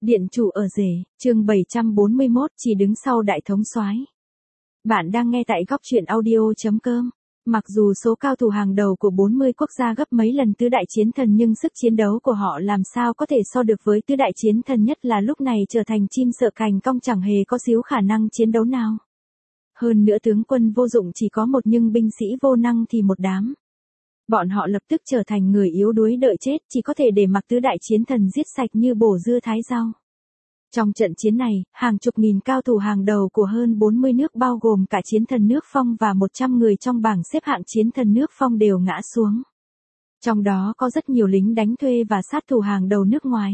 Điện chủ ở rể, chương 741, chỉ đứng sau đại thống soái. Bạn đang nghe tại góc truyện audio.com. Mặc dù số cao thủ hàng đầu của 40 quốc gia gấp mấy lần tứ đại chiến thần nhưng sức chiến đấu của họ làm sao có thể so được với tứ đại chiến thần, nhất là lúc này trở thành chim sợ cành cong chẳng hề có xíu khả năng chiến đấu nào. Hơn nữa tướng quân vô dụng chỉ có một nhưng binh sĩ vô năng thì một đám. Bọn họ lập tức trở thành người yếu đuối đợi chết, chỉ có thể để mặc tứ đại chiến thần giết sạch như bổ dưa thái rau. Trong trận chiến này, hàng chục nghìn cao thủ hàng đầu của hơn 40 nước bao gồm cả chiến thần nước Phong và 100 người trong bảng xếp hạng chiến thần nước Phong đều ngã xuống. Trong đó có rất nhiều lính đánh thuê và sát thủ hàng đầu nước ngoài.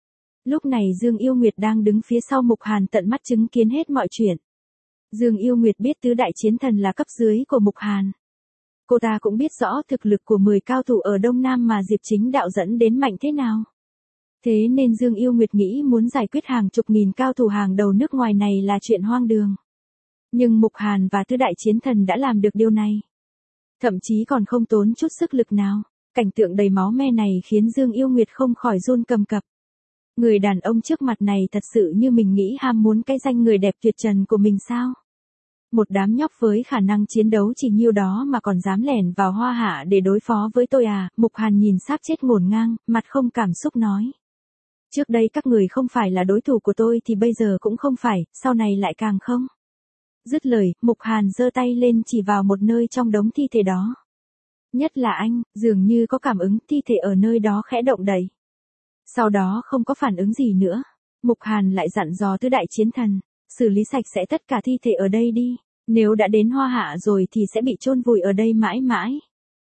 Lúc này Dương Yêu Nguyệt đang đứng phía sau Mục Hàn tận mắt chứng kiến hết mọi chuyện. Dương Yêu Nguyệt biết tứ đại chiến thần là cấp dưới của Mục Hàn. Cô ta cũng biết rõ thực lực của 10 cao thủ ở Đông Nam mà Diệp Chính Đạo dẫn đến mạnh thế nào. Thế nên Dương Yêu Nguyệt nghĩ muốn giải quyết hàng chục nghìn cao thủ hàng đầu nước ngoài này là chuyện hoang đường. Nhưng Mục Hàn và tứ đại chiến thần đã làm được điều này. Thậm chí còn không tốn chút sức lực nào. Cảnh tượng đầy máu me này khiến Dương Yêu Nguyệt không khỏi run cầm cập. Người đàn ông trước mặt này thật sự như mình nghĩ ham muốn cái danh người đẹp tuyệt trần của mình sao? Một đám nhóc với khả năng chiến đấu chỉ nhiêu đó mà còn dám lẻn vào Hoa Hạ để đối phó với tôi à? Mục Hàn nhìn xác chết ngổn ngang, mặt không cảm xúc nói. Trước đây các người không phải là đối thủ của tôi thì bây giờ cũng không phải, sau này lại càng không. Dứt lời, Mục Hàn giơ tay lên chỉ vào một nơi trong đống thi thể đó. Nhất là anh, dường như có cảm ứng, thi thể ở nơi đó khẽ động đậy. Sau đó không có phản ứng gì nữa. Mục Hàn lại dặn dò tứ đại chiến thần, xử lý sạch sẽ tất cả thi thể ở đây đi. Nếu đã đến Hoa Hạ rồi thì sẽ bị chôn vùi ở đây mãi mãi.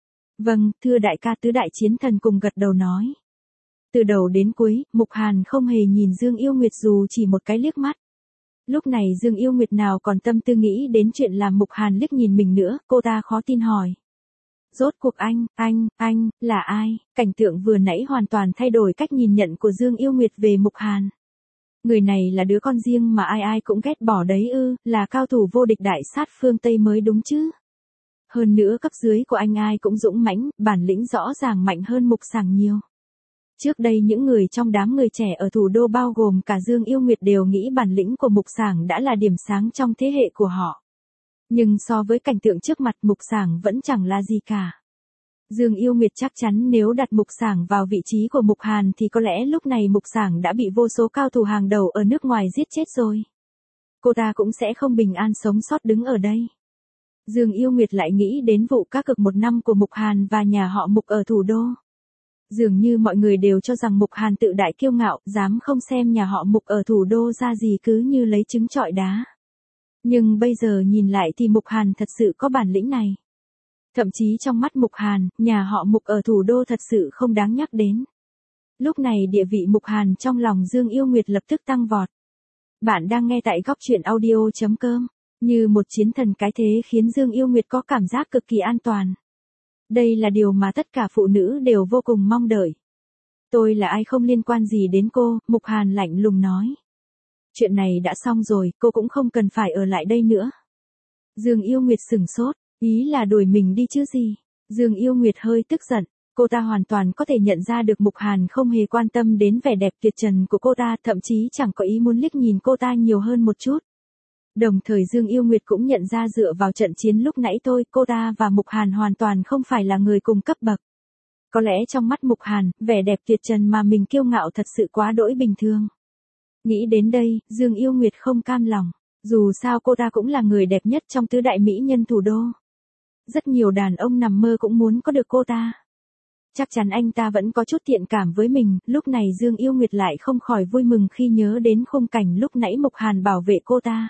Vâng, thưa đại ca, tứ đại chiến thần cùng gật đầu nói. Từ đầu đến cuối, Mục Hàn không hề nhìn Dương Yêu Nguyệt dù chỉ một cái liếc mắt. Lúc này Dương Yêu Nguyệt nào còn tâm tư nghĩ đến chuyện làm Mục Hàn liếc nhìn mình nữa, cô ta khó tin hỏi. Rốt cuộc anh, là ai? Cảnh tượng vừa nãy hoàn toàn thay đổi cách nhìn nhận của Dương Yêu Nguyệt về Mục Hàn. Người này là đứa con riêng mà ai ai cũng ghét bỏ đấy ư, là cao thủ vô địch đại sát phương Tây mới đúng chứ. Hơn nữa cấp dưới của anh ai cũng dũng mãnh, bản lĩnh rõ ràng mạnh hơn Mục Sảng nhiều. Trước đây những người trong đám người trẻ ở thủ đô bao gồm cả Dương Yêu Nguyệt đều nghĩ bản lĩnh của Mục Sảng đã là điểm sáng trong thế hệ của họ. Nhưng so với cảnh tượng trước mặt, Mục Sảng vẫn chẳng là gì cả. Dương Yêu Nguyệt chắc chắn nếu đặt Mục Sảng vào vị trí của Mục Hàn thì có lẽ lúc này Mục Sảng đã bị vô số cao thủ hàng đầu ở nước ngoài giết chết rồi. Cô ta cũng sẽ không bình an sống sót đứng ở đây. Dương Yêu Nguyệt lại nghĩ đến vụ cá cược một năm của Mục Hàn và nhà họ Mục ở thủ đô. Dường như mọi người đều cho rằng Mục Hàn tự đại kiêu ngạo, dám không xem nhà họ Mục ở thủ đô ra gì cứ như lấy trứng trọi đá. Nhưng bây giờ nhìn lại thì Mục Hàn thật sự có bản lĩnh này. Thậm chí trong mắt Mục Hàn, nhà họ Mục ở thủ đô thật sự không đáng nhắc đến. Lúc này địa vị Mục Hàn trong lòng Dương Yêu Nguyệt lập tức tăng vọt. Bạn đang nghe tại góc truyện audio.com. Như một chiến thần cái thế khiến Dương Yêu Nguyệt có cảm giác cực kỳ an toàn. Đây là điều mà tất cả phụ nữ đều vô cùng mong đợi. Tôi là ai không liên quan gì đến cô, Mục Hàn lạnh lùng nói. Chuyện này đã xong rồi, cô cũng không cần phải ở lại đây nữa. Dương Yêu Nguyệt sửng sốt, ý là đuổi mình đi chứ gì. Dương Yêu Nguyệt hơi tức giận, cô ta hoàn toàn có thể nhận ra được Mục Hàn không hề quan tâm đến vẻ đẹp tuyệt trần của cô ta, thậm chí chẳng có ý muốn liếc nhìn cô ta nhiều hơn một chút. Đồng thời Dương Yêu Nguyệt cũng nhận ra dựa vào trận chiến lúc nãy thôi, cô ta và Mục Hàn hoàn toàn không phải là người cùng cấp bậc. Có lẽ trong mắt Mục Hàn, vẻ đẹp tuyệt trần mà mình kiêu ngạo thật sự quá đỗi bình thường. Nghĩ đến đây, Dương Yêu Nguyệt không cam lòng. Dù sao cô ta cũng là người đẹp nhất trong tứ đại mỹ nhân thủ đô. Rất nhiều đàn ông nằm mơ cũng muốn có được cô ta. Chắc chắn anh ta vẫn có chút thiện cảm với mình, lúc này Dương Yêu Nguyệt lại không khỏi vui mừng khi nhớ đến khung cảnh lúc nãy Mục Hàn bảo vệ cô ta.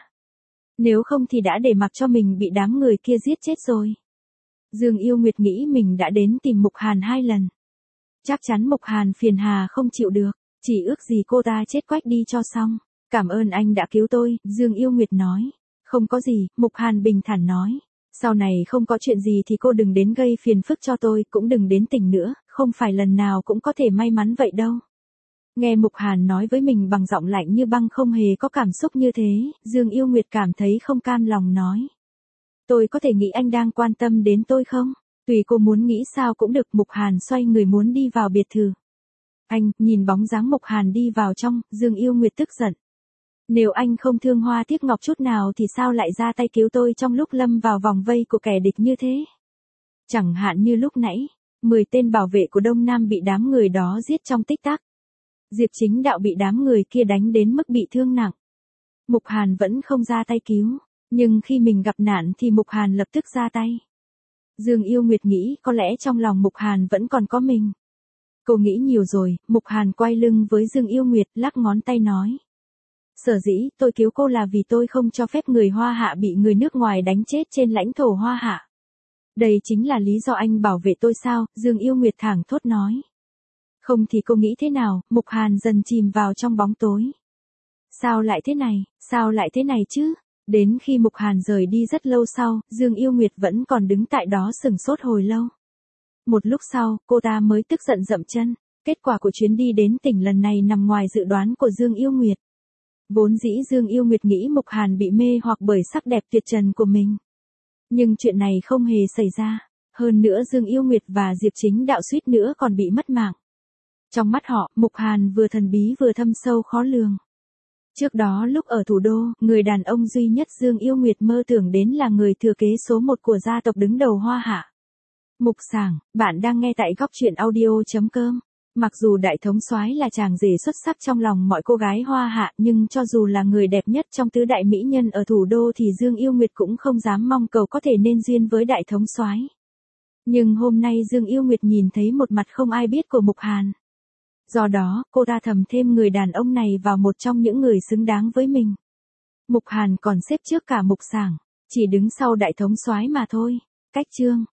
Nếu không thì đã để mặc cho mình bị đám người kia giết chết rồi. Dương Yêu Nguyệt nghĩ mình đã đến tìm Mục Hàn 2 lần. Chắc chắn Mục Hàn phiền hà không chịu được, chỉ ước gì cô ta chết quách đi cho xong. Cảm ơn anh đã cứu tôi, Dương Yêu Nguyệt nói. Không có gì, Mục Hàn bình thản nói. Sau này không có chuyện gì thì cô đừng đến gây phiền phức cho tôi, cũng đừng đến tỉnh nữa, không phải lần nào cũng có thể may mắn vậy đâu. Nghe Mục Hàn nói với mình bằng giọng lạnh như băng không hề có cảm xúc như thế, Dương Yêu Nguyệt cảm thấy không cam lòng nói. Tôi có thể nghĩ anh đang quan tâm đến tôi không? Tùy cô muốn nghĩ sao cũng được. Mục Hàn xoay người muốn đi vào biệt thự. Anh, nhìn bóng dáng Mục Hàn đi vào trong, Dương Yêu Nguyệt tức giận. Nếu anh không thương hoa tiếc ngọc chút nào thì sao lại ra tay cứu tôi trong lúc lâm vào vòng vây của kẻ địch như thế? Chẳng hạn như lúc nãy, 10 tên bảo vệ của Đông Nam bị đám người đó giết trong tích tắc. Diệp Chính Đạo bị đám người kia đánh đến mức bị thương nặng. Mục Hàn vẫn không ra tay cứu, nhưng khi mình gặp nạn thì Mục Hàn lập tức ra tay. Dương Yêu Nguyệt nghĩ có lẽ trong lòng Mục Hàn vẫn còn có mình. Cô nghĩ nhiều rồi, Mục Hàn quay lưng với Dương Yêu Nguyệt lắc ngón tay nói. Sở dĩ tôi cứu cô là vì tôi không cho phép người Hoa Hạ bị người nước ngoài đánh chết trên lãnh thổ Hoa Hạ. Đây chính là lý do anh bảo vệ tôi sao, Dương Yêu Nguyệt thẳng thốt nói. Không thì cô nghĩ thế nào, Mục Hàn dần chìm vào trong bóng tối. Sao lại thế này chứ? Đến khi Mục Hàn rời đi rất lâu sau, Dương Yêu Nguyệt vẫn còn đứng tại đó sừng sốt hồi lâu. Một lúc sau, cô ta mới tức giận dậm chân. Kết quả của chuyến đi đến tỉnh lần này nằm ngoài dự đoán của Dương Yêu Nguyệt. Vốn dĩ Dương Yêu Nguyệt nghĩ Mục Hàn bị mê hoặc bởi sắc đẹp tuyệt trần của mình. Nhưng chuyện này không hề xảy ra. Hơn nữa Dương Yêu Nguyệt và Diệp Chính Đạo suýt nữa còn bị mất mạng. Trong mắt họ, Mục Hàn vừa thần bí vừa thâm sâu khó lường. Trước đó lúc ở thủ đô, người đàn ông duy nhất Dương Yêu Nguyệt mơ tưởng đến là người thừa kế số 1 của gia tộc đứng đầu Hoa Hạ. Mục Sảng, bạn đang nghe tại góc truyện audio.com. Mặc dù đại thống soái là chàng rể xuất sắc trong lòng mọi cô gái Hoa Hạ, nhưng cho dù là người đẹp nhất trong tứ đại mỹ nhân ở thủ đô thì Dương Yêu Nguyệt cũng không dám mong cầu có thể nên duyên với đại thống soái. Nhưng hôm nay Dương Yêu Nguyệt nhìn thấy một mặt không ai biết của Mục Hàn. Do đó, cô ta thầm thêm người đàn ông này vào một trong những người xứng đáng với mình. Mục Hàn còn xếp trước cả Mục Sảng, chỉ đứng sau đại thống soái mà thôi. Cách chương